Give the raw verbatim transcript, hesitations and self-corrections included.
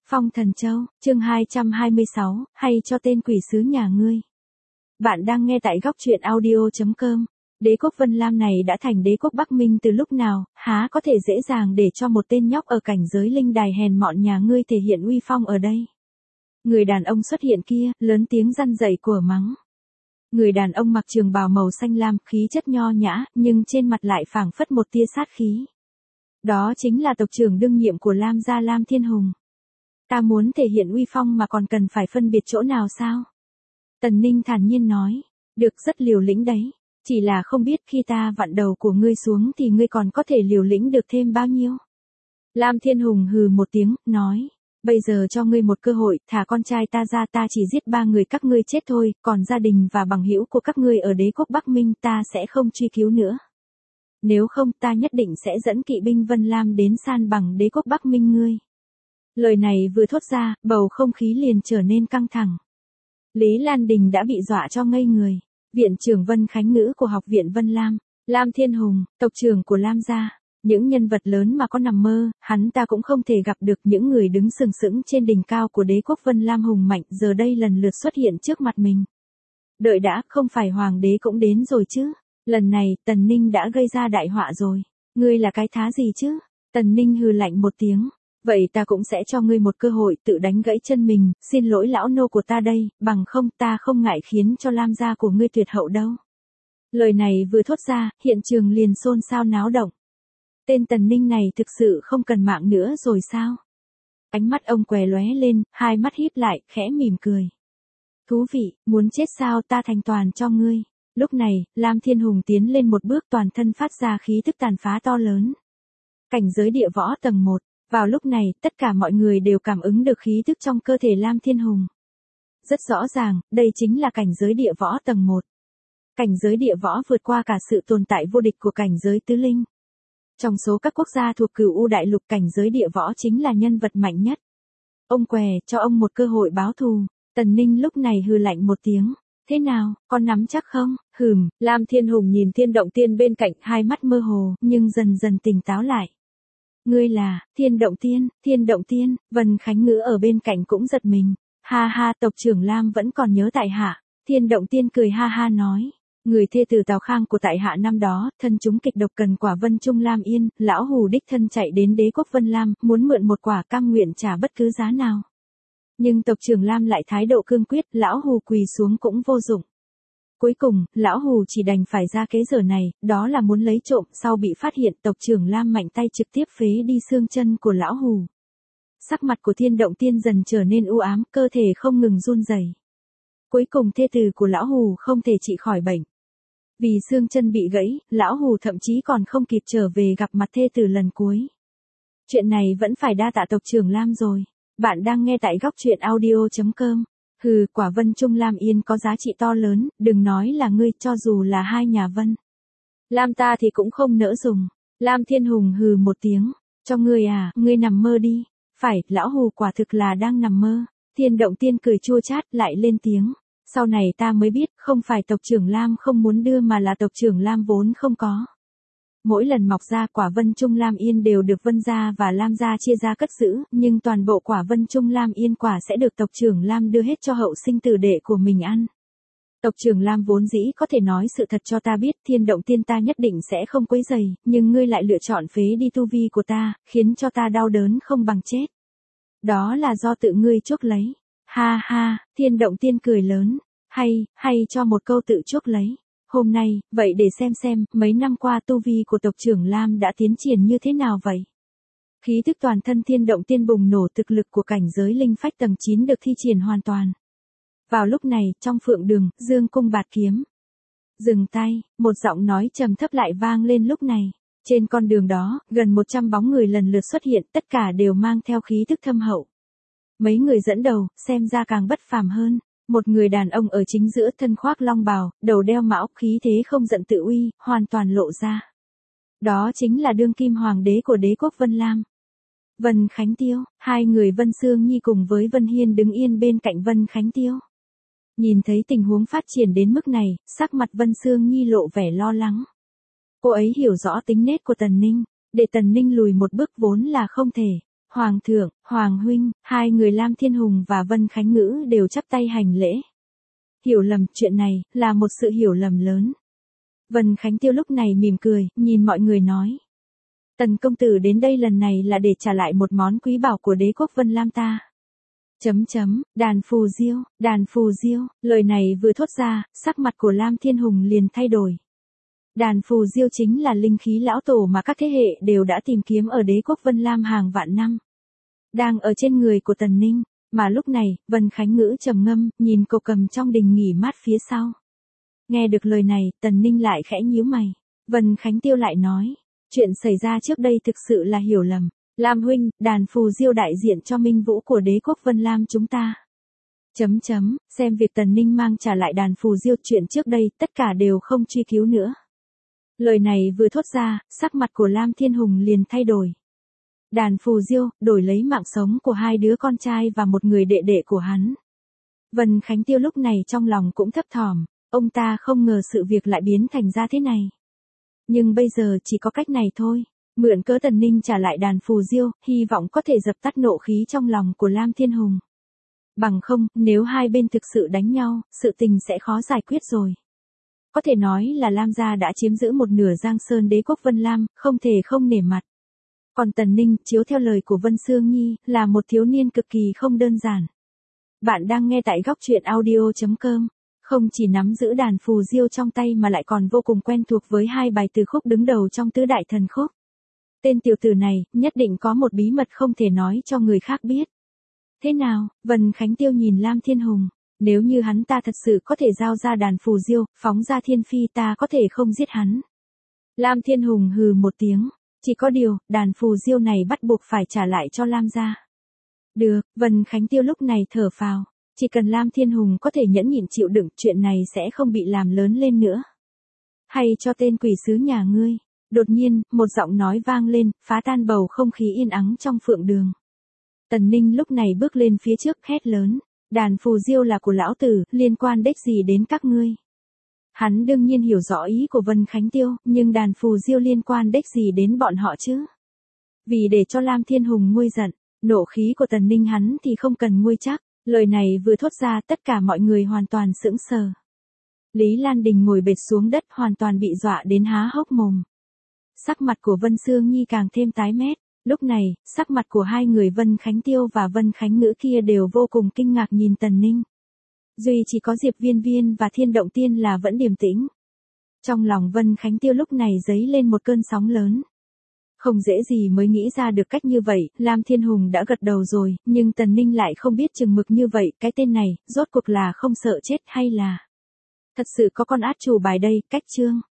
Phong Thần Châu, chương hai trăm hai mươi sáu, hay cho tên quỷ sứ nhà ngươi. Bạn đang nghe tại góc truyện audio chấm com. Đế quốc Vân Lam này đã thành đế quốc Bắc Minh từ lúc nào, há có thể dễ dàng để cho một tên nhóc ở cảnh giới linh đài hèn mọn nhà ngươi thể hiện uy phong ở đây. Người đàn ông xuất hiện kia, lớn tiếng răn dậy của mắng. Người đàn ông mặc trường bào màu xanh lam, khí chất nho nhã, nhưng trên mặt lại phảng phất một tia sát khí. Đó chính là tộc trưởng đương nhiệm của Lam gia Lam Thiên Hùng. Ta muốn thể hiện uy phong mà còn cần phải phân biệt chỗ nào sao? Tần Ninh thản nhiên nói, được, rất liều lĩnh đấy, chỉ là không biết khi ta vặn đầu của ngươi xuống thì ngươi còn có thể liều lĩnh được thêm bao nhiêu? Lam Thiên Hùng hừ một tiếng, nói, bây giờ cho ngươi một cơ hội, thả con trai ta ra, ta chỉ giết ba người các ngươi chết thôi, còn gia đình và bằng hữu của các ngươi ở đế quốc Bắc Minh ta sẽ không truy cứu nữa. Nếu không ta nhất định sẽ dẫn kỵ binh Vân Lam đến san bằng đế quốc Bắc Minh ngươi. Lời này vừa thốt ra, bầu không khí liền trở nên căng thẳng. Lý Lan Đình đã bị dọa cho ngây người. Viện trưởng Vân Khánh Ngữ của Học viện Vân Lam, Lam Thiên Hùng, tộc trưởng của Lam gia, những nhân vật lớn mà có nằm mơ, hắn ta cũng không thể gặp được. Những người đứng sừng sững trên đỉnh cao của đế quốc Vân Lam hùng mạnh giờ đây lần lượt xuất hiện trước mặt mình. Đợi đã, không phải hoàng đế cũng đến rồi chứ? Lần này, Tần Ninh đã gây ra đại họa rồi. Ngươi là cái thá gì chứ? Tần Ninh hừ lạnh một tiếng. Vậy ta cũng sẽ cho ngươi một cơ hội tự đánh gãy chân mình, xin lỗi lão nô của ta đây, bằng không ta không ngại khiến cho Lam gia của ngươi tuyệt hậu đâu. Lời này vừa thốt ra, hiện trường liền xôn xao náo động. Tên Tần Ninh này thực sự không cần mạng nữa rồi sao? Ánh mắt ông què lóe lên, hai mắt híp lại, khẽ mỉm cười. Thú vị, muốn chết sao, ta thành toàn cho ngươi. Lúc này, Lam Thiên Hùng tiến lên một bước, toàn thân phát ra khí tức tàn phá to lớn. Cảnh giới địa võ tầng một. Vào lúc này, tất cả mọi người đều cảm ứng được khí tức trong cơ thể Lam Thiên Hùng. Rất rõ ràng, đây chính là cảnh giới địa võ tầng một. Cảnh giới địa võ vượt qua cả sự tồn tại vô địch của cảnh giới tứ linh. Trong số các quốc gia thuộc Cửu U Đại Lục, cảnh giới địa võ chính là nhân vật mạnh nhất. Ông què, cho ông một cơ hội báo thù. Tần Ninh lúc này hừ lạnh một tiếng. Thế nào, con nắm chắc không? Hừm, Lam Thiên Hùng nhìn Thiên Động Tiên bên cạnh, hai mắt mơ hồ, nhưng dần dần tỉnh táo lại. Ngươi là, Thiên Động Tiên, Thiên Động Tiên, Vân Khánh Ngữ ở bên cạnh cũng giật mình. Ha ha, tộc trưởng Lam vẫn còn nhớ tại hạ. Thiên Động Tiên cười ha ha nói. Người thê tử Tào Khang của tại hạ năm đó, thân chúng kịch độc cần quả Vân Trung Lam Yên, lão hù đích thân chạy đến đế quốc Vân Lam, muốn mượn một quả, cam nguyện trả bất cứ giá nào. Nhưng tộc trưởng Lam lại thái độ cương quyết, lão hù quỳ xuống cũng vô dụng. Cuối cùng, lão hù chỉ đành phải ra kế giờ này, đó là muốn lấy trộm. Sau bị phát hiện, tộc trưởng Lam mạnh tay trực tiếp phế đi xương chân của lão hù. Sắc mặt của Thiên Động Tiên dần trở nên u ám, cơ thể không ngừng run rẩy. Cuối cùng thê tử của lão hù không thể trị khỏi bệnh. Vì xương chân bị gãy, lão hù thậm chí còn không kịp trở về gặp mặt thê tử lần cuối. Chuyện này vẫn phải đa tạ tộc trưởng Lam rồi. Bạn đang nghe tại góc truyện audio chấm com. Hừ, quả Vân Trung Lam Yên có giá trị to lớn, đừng nói là ngươi, cho dù là hai nhà Vân Lam ta thì cũng không nỡ dùng. Lam Thiên Hùng hừ một tiếng, cho ngươi à, ngươi nằm mơ đi. Phải, lão hù quả thực là đang nằm mơ. Thiên Động Tiên cười chua chát, lại lên tiếng. Sau này ta mới biết, không phải tộc trưởng Lam không muốn đưa mà là tộc trưởng Lam vốn không có. Mỗi lần mọc ra quả Vân Trung Lam Yên đều được Vân gia và Lam gia chia ra cất giữ, nhưng toàn bộ quả Vân Trung Lam Yên quả sẽ được tộc trưởng Lam đưa hết cho hậu sinh tử đệ của mình ăn. Tộc trưởng Lam vốn dĩ có thể nói sự thật cho ta biết, Thiên Động Tiên ta nhất định sẽ không quấy rầy, nhưng ngươi lại lựa chọn phế đi tu vi của ta, khiến cho ta đau đớn không bằng chết. Đó là do tự ngươi chuốc lấy. Ha ha, Thiên Động Tiên cười lớn, hay, hay cho một câu tự chuốc lấy. Hôm nay, vậy để xem xem, mấy năm qua tu vi của tộc trưởng Lam đã tiến triển như thế nào vậy? Khí tức toàn thân Thiên Động Tiên bùng nổ, thực lực của cảnh giới linh phách tầng chín được thi triển hoàn toàn. Vào lúc này, trong phượng đường, dương cung bạt kiếm. Dừng tay, một giọng nói trầm thấp lại vang lên lúc này. Trên con đường đó, gần một trăm bóng người lần lượt xuất hiện, tất cả đều mang theo khí tức thâm hậu. Mấy người dẫn đầu, xem ra càng bất phàm hơn. Một người đàn ông ở chính giữa, thân khoác long bào, đầu đeo mão, khí thế không giận tự uy, hoàn toàn lộ ra. Đó chính là đương kim hoàng đế của đế quốc Vân Lam. Vân Khánh Tiêu, hai người Vân Sương Nhi cùng với Vân Hiên đứng yên bên cạnh Vân Khánh Tiêu. Nhìn thấy tình huống phát triển đến mức này, sắc mặt Vân Sương Nhi lộ vẻ lo lắng. Cô ấy hiểu rõ tính nết của Tần Ninh, để Tần Ninh lùi một bước vốn là không thể. Hoàng thượng, Hoàng huynh, hai người Lam Thiên Hùng và Vân Khánh Ngữ đều chắp tay hành lễ. Hiểu lầm, chuyện này, là một sự hiểu lầm lớn. Vân Khánh Tiêu lúc này mỉm cười, nhìn mọi người nói. Tần công tử đến đây lần này là để trả lại một món quý bảo của đế quốc Vân Lam ta. Chấm chấm, đàn phù diêu, đàn phù diêu, lời này vừa thốt ra, sắc mặt của Lam Thiên Hùng liền thay đổi. Đàn phù diêu chính là linh khí lão tổ mà các thế hệ đều đã tìm kiếm ở đế quốc Vân Lam hàng vạn năm. Đang ở trên người của Tần Ninh, mà lúc này, Vân Khánh Ngữ trầm ngâm, nhìn cậu cầm trong đình nghỉ mát phía sau. Nghe được lời này, Tần Ninh lại khẽ nhíu mày. Vân Khánh Tiêu lại nói, chuyện xảy ra trước đây thực sự là hiểu lầm. Lam huynh, đàn phù diêu đại diện cho minh vũ của đế quốc Vân Lam chúng ta. Chấm chấm, xem việc Tần Ninh mang trả lại đàn phù diêu chuyện trước đây, tất cả đều không truy cứu nữa. Lời này vừa thốt ra, sắc mặt của Lam Thiên Hùng liền thay đổi. Đàn phù diêu, đổi lấy mạng sống của hai đứa con trai và một người đệ đệ của hắn. Vân Khánh Tiêu lúc này trong lòng cũng thấp thỏm, ông ta không ngờ sự việc lại biến thành ra thế này. Nhưng bây giờ chỉ có cách này thôi, mượn cớ Tần Ninh trả lại đàn phù diêu, hy vọng có thể dập tắt nộ khí trong lòng của Lam Thiên Hùng. Bằng không, nếu hai bên thực sự đánh nhau, sự tình sẽ khó giải quyết rồi. Có thể nói là Lam gia đã chiếm giữ một nửa Giang Sơn đế quốc Vân Lam, không thể không nể mặt. Còn Tần Ninh, chiếu theo lời của Vân Sương Nhi, là một thiếu niên cực kỳ không đơn giản. Bạn đang nghe tại góc truyện audio chấm com. Không chỉ nắm giữ đàn phù diêu trong tay mà lại còn vô cùng quen thuộc với hai bài từ khúc đứng đầu trong tứ đại thần khúc. Tên tiểu tử này, nhất định có một bí mật không thể nói cho người khác biết. Thế nào, Vân Khánh Tiêu nhìn Lam Thiên Hùng, nếu như hắn ta thật sự có thể giao ra đàn phù diêu, phóng ra thiên phi ta có thể không giết hắn. Lam Thiên Hùng hừ một tiếng, chỉ có điều, đàn phù diêu này bắt buộc phải trả lại cho Lam gia. Được, Vân Khánh Tiêu lúc này thở phào, chỉ cần Lam Thiên Hùng có thể nhẫn nhịn chịu đựng, chuyện này sẽ không bị làm lớn lên nữa. Hay cho tên quỷ sứ nhà ngươi. Đột nhiên, một giọng nói vang lên, phá tan bầu không khí yên ắng trong phượng đường. Tần Ninh lúc này bước lên phía trước hét lớn, đàn phù diêu là của lão tử, liên quan đếch gì đến các ngươi. Hắn đương nhiên hiểu rõ ý của Vân Khánh Tiêu, nhưng đàn phù diêu liên quan đếch gì đến bọn họ chứ. Vì để cho Lam Thiên Hùng nguôi giận, nộ khí của Tần Ninh hắn thì không cần nguôi chắc, lời này vừa thốt ra tất cả mọi người hoàn toàn sững sờ. Lý Lan Đình ngồi bệt xuống đất hoàn toàn bị dọa đến há hốc mồm. Sắc mặt của Vân Sương Nhi càng thêm tái mét, lúc này, sắc mặt của hai người Vân Khánh Tiêu và Vân Khánh Ngữ kia đều vô cùng kinh ngạc nhìn Tần Ninh. Duy chỉ có Diệp Viên Viên và Thiên Động Tiên là vẫn điềm tĩnh. Trong lòng Vân Khánh Tiêu lúc này dấy lên một cơn sóng lớn. Không dễ gì mới nghĩ ra được cách như vậy, Lam Thiên Hùng đã gật đầu rồi, nhưng Tần Ninh lại không biết chừng mực như vậy, cái tên này, rốt cuộc là không sợ chết hay là thật sự có con át chủ bài đây, cách chương.